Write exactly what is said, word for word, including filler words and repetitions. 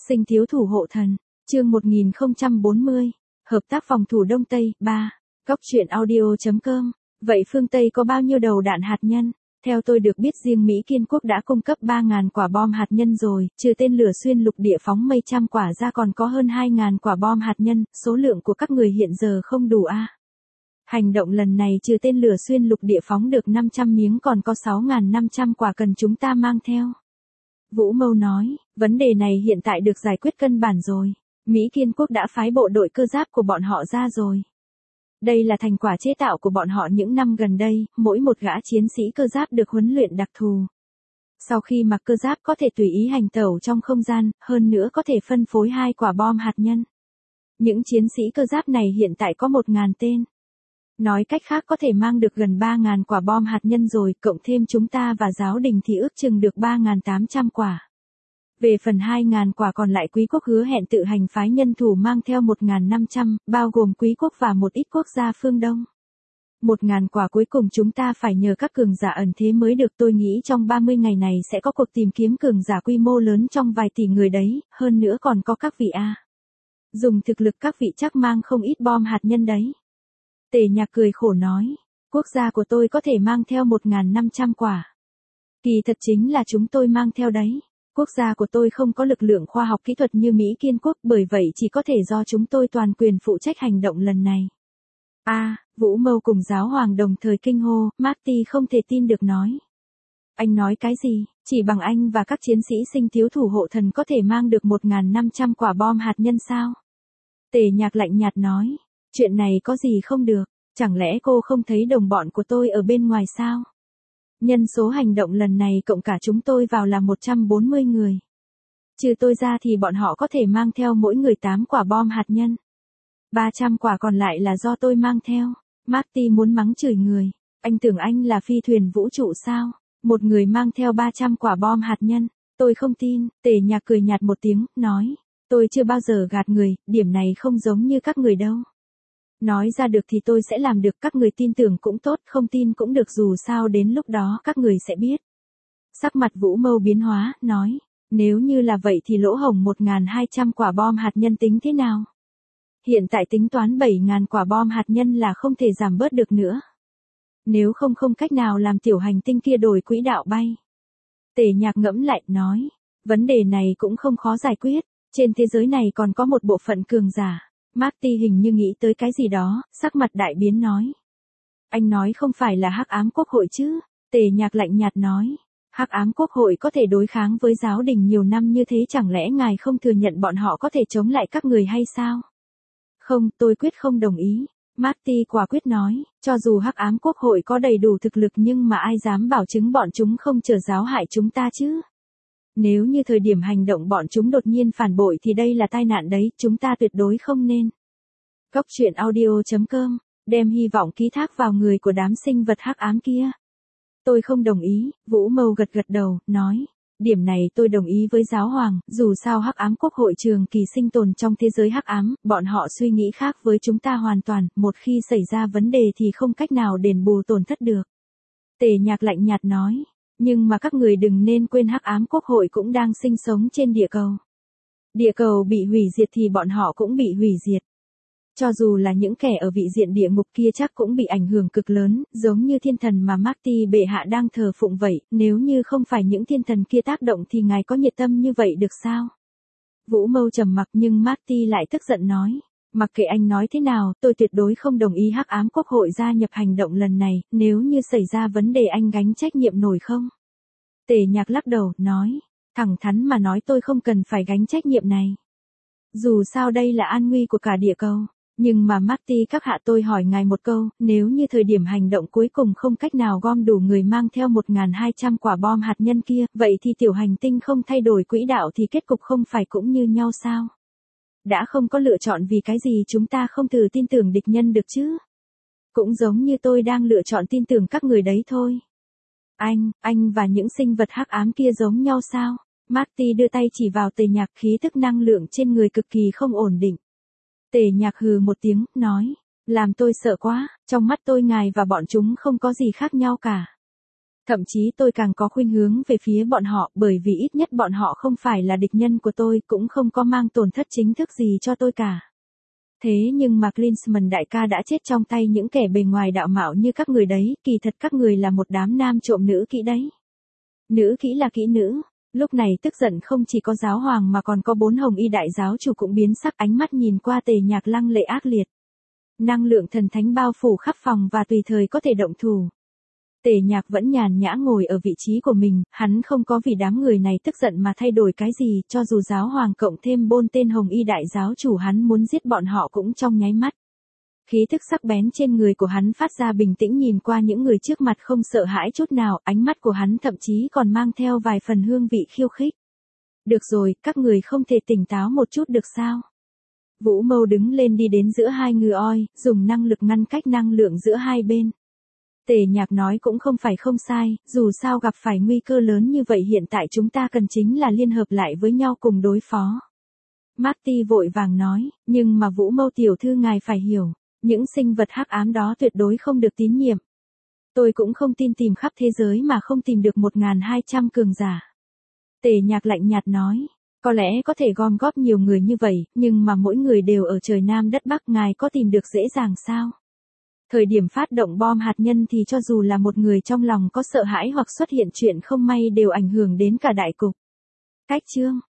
Sinh thiếu thủ hộ thần, chương một nghìn không trăm bốn mươi, hợp tác phòng thủ Đông Tây, ba, Góc truyện audio.com. Vậy phương Tây có bao nhiêu đầu đạn hạt nhân? Theo tôi được biết riêng Mỹ Kiên Quốc đã cung cấp ba nghìn quả bom hạt nhân rồi, trừ tên lửa xuyên lục địa phóng mấy trăm quả ra còn có hơn hai nghìn quả bom hạt nhân, số lượng của các người hiện giờ không đủ à. Hành động lần này trừ tên lửa xuyên lục địa phóng được năm trăm miếng còn có sáu nghìn năm trăm quả cần chúng ta mang theo. Vũ Mâu nói, vấn đề này hiện tại được giải quyết căn bản rồi. Mỹ Kiên Quốc đã phái bộ đội cơ giáp của bọn họ ra rồi. Đây là thành quả chế tạo của bọn họ những năm gần đây, mỗi một gã chiến sĩ cơ giáp được huấn luyện đặc thù. Sau khi mặc cơ giáp có thể tùy ý hành tẩu trong không gian, hơn nữa có thể phân phối hai quả bom hạt nhân. Những chiến sĩ cơ giáp này hiện tại có một nghìn tên. Nói cách khác có thể mang được gần ba nghìn quả bom hạt nhân rồi, cộng thêm chúng ta và giáo đình thì ước chừng được ba nghìn tám trăm quả. Về phần hai nghìn quả còn lại quý quốc hứa hẹn tự hành phái nhân thủ mang theo một nghìn năm trăm, bao gồm quý quốc và một ít quốc gia phương Đông. một nghìn quả cuối cùng chúng ta phải nhờ các cường giả ẩn thế mới được. Tôi nghĩ trong ba mươi ngày này sẽ có cuộc tìm kiếm cường giả quy mô lớn trong vài tỷ người đấy, hơn nữa còn có các vị A. Dùng thực lực các vị chắc mang không ít bom hạt nhân đấy. Tề Nhạc cười khổ nói, quốc gia của tôi có thể mang theo một nghìn năm trăm quả. Kỳ thật chính là chúng tôi mang theo đấy. Quốc gia của tôi không có lực lượng khoa học kỹ thuật như Mỹ Kiên Quốc, bởi vậy chỉ có thể do chúng tôi toàn quyền phụ trách hành động lần này. A, à, Vũ Mâu cùng giáo hoàng đồng thời kinh hô, Marty không thể tin được nói. Anh nói cái gì, chỉ bằng anh và các chiến sĩ sinh thiếu thủ hộ thần có thể mang được một nghìn năm trăm quả bom hạt nhân sao? Tề Nhạc lạnh nhạt nói, chuyện này có gì không được, chẳng lẽ cô không thấy đồng bọn của tôi ở bên ngoài sao? Nhân số hành động lần này cộng cả chúng tôi vào là một trăm bốn mươi người. Trừ tôi ra thì bọn họ có thể mang theo mỗi người tám quả bom hạt nhân. ba trăm quả còn lại là do tôi mang theo. Marty muốn mắng chửi người. Anh tưởng anh là phi thuyền vũ trụ sao? Một người mang theo ba trăm quả bom hạt nhân. Tôi không tin. Tề Nhạc cười nhạt một tiếng, nói. Tôi chưa bao giờ gạt người, điểm này không giống như các người đâu. Nói ra được thì tôi sẽ làm được, các người tin tưởng cũng tốt, không tin cũng được, dù sao đến lúc đó các người sẽ biết. Sắc mặt Vũ Mâu biến hóa, nói, nếu như là vậy thì lỗ hổng một nghìn hai trăm quả bom hạt nhân tính thế nào? Hiện tại tính toán bảy nghìn quả bom hạt nhân là không thể giảm bớt được nữa. Nếu không không cách nào làm tiểu hành tinh kia đổi quỹ đạo bay. Tề Nhạc ngẫm lại, nói, vấn đề này cũng không khó giải quyết, trên thế giới này còn có một bộ phận cường giả. Marty hình như nghĩ tới cái gì đó, sắc mặt đại biến nói. Anh nói không phải là Hắc Ám Quốc hội chứ? Tề Nhạc lạnh nhạt nói. Hắc Ám Quốc hội có thể đối kháng với giáo đình nhiều năm như thế, chẳng lẽ ngài không thừa nhận bọn họ có thể chống lại các người hay sao? Không, tôi quyết không đồng ý. Marty quả quyết nói, cho dù Hắc Ám Quốc hội có đầy đủ thực lực nhưng mà ai dám bảo chứng bọn chúng không trở giáo hại chúng ta chứ? Nếu như thời điểm hành động bọn chúng đột nhiên phản bội thì đây là tai nạn đấy, chúng ta tuyệt đối không nên. Góc truyện audio.com, đem hy vọng ký thác vào người của đám sinh vật hắc ám kia. Tôi không đồng ý, Vũ Mâu gật gật đầu, nói. Điểm này tôi đồng ý với giáo hoàng, dù sao Hắc Ám Quốc hội trường kỳ sinh tồn trong thế giới hắc ám, bọn họ suy nghĩ khác với chúng ta hoàn toàn, một khi xảy ra vấn đề thì không cách nào đền bù tổn thất được. Tề Nhạc lạnh nhạt nói. Nhưng mà các người đừng nên quên Hắc Ám Quốc hội cũng đang sinh sống trên địa cầu. Địa cầu bị hủy diệt thì bọn họ cũng bị hủy diệt. Cho dù là những kẻ ở vị diện địa ngục kia chắc cũng bị ảnh hưởng cực lớn, giống như thiên thần mà Marty bệ hạ đang thờ phụng vậy, nếu như không phải những thiên thần kia tác động thì ngài có nhiệt tâm như vậy được sao? Vũ Mâu trầm mặc nhưng Marty lại tức giận nói. Mặc kệ anh nói thế nào, tôi tuyệt đối không đồng ý Hắc Ám Quốc hội gia nhập hành động lần này, nếu như xảy ra vấn đề anh gánh trách nhiệm nổi không? Tề Nhạc lắc đầu, nói, thẳng thắn mà nói tôi không cần phải gánh trách nhiệm này. Dù sao đây là an nguy của cả địa cầu, nhưng mà Marty các hạ, tôi hỏi ngài một câu, nếu như thời điểm hành động cuối cùng không cách nào gom đủ người mang theo một nghìn hai trăm quả bom hạt nhân kia, vậy thì tiểu hành tinh không thay đổi quỹ đạo thì kết cục không phải cũng như nhau sao? Đã không có lựa chọn vì cái gì chúng ta không thử tin tưởng địch nhân được chứ? Cũng giống như tôi đang lựa chọn tin tưởng các người đấy thôi. Anh, anh và những sinh vật hắc ám kia giống nhau sao? Marty đưa tay chỉ vào Tề Nhạc, khí tức năng lượng trên người cực kỳ không ổn định. Tề Nhạc hừ một tiếng, nói, làm tôi sợ quá, trong mắt tôi ngài và bọn chúng không có gì khác nhau cả. Thậm chí tôi càng có khuynh hướng về phía bọn họ, bởi vì ít nhất bọn họ không phải là địch nhân của tôi, cũng không có mang tổn thất chính thức gì cho tôi cả. Thế nhưng mà Klinsmann đại ca đã chết trong tay những kẻ bề ngoài đạo mạo như các người đấy, kỳ thật các người là một đám nam trộm nữ kỹ đấy. Nữ kỹ là kỹ nữ. Lúc này tức giận không chỉ có giáo hoàng mà còn có bốn hồng y đại giáo chủ cũng biến sắc, ánh mắt nhìn qua Tề Nhạc lăng lệ ác liệt. Năng lượng thần thánh bao phủ khắp phòng và tùy thời có thể động thủ. Tề Nhạc vẫn nhàn nhã ngồi ở vị trí của mình, hắn không có vì đám người này tức giận mà thay đổi cái gì, cho dù giáo hoàng cộng thêm bốn tên hồng y đại giáo chủ hắn muốn giết bọn họ cũng trong nháy mắt. Khí thức sắc bén trên người của hắn phát ra, bình tĩnh nhìn qua những người trước mặt không sợ hãi chút nào, ánh mắt của hắn thậm chí còn mang theo vài phần hương vị khiêu khích. Được rồi, các người không thể tỉnh táo một chút được sao? Vũ Mâu đứng lên đi đến giữa hai ngư oi, dùng năng lực ngăn cách năng lượng giữa hai bên. Tề Nhạc nói cũng không phải không sai, dù sao gặp phải nguy cơ lớn như vậy hiện tại chúng ta cần chính là liên hợp lại với nhau cùng đối phó. Marty vội vàng nói, nhưng mà Vũ Mâu tiểu thư ngài phải hiểu, những sinh vật hắc ám đó tuyệt đối không được tín nhiệm. Tôi cũng không tin tìm khắp thế giới mà không tìm được một nghìn hai trăm cường giả. Tề Nhạc lạnh nhạt nói, có lẽ có thể gom góp nhiều người như vậy, nhưng mà mỗi người đều ở trời Nam đất Bắc, ngài có tìm được dễ dàng sao? Thời điểm phát động bom hạt nhân thì cho dù là một người trong lòng có sợ hãi hoặc xuất hiện chuyện không may đều ảnh hưởng đến cả đại cục. Cách chương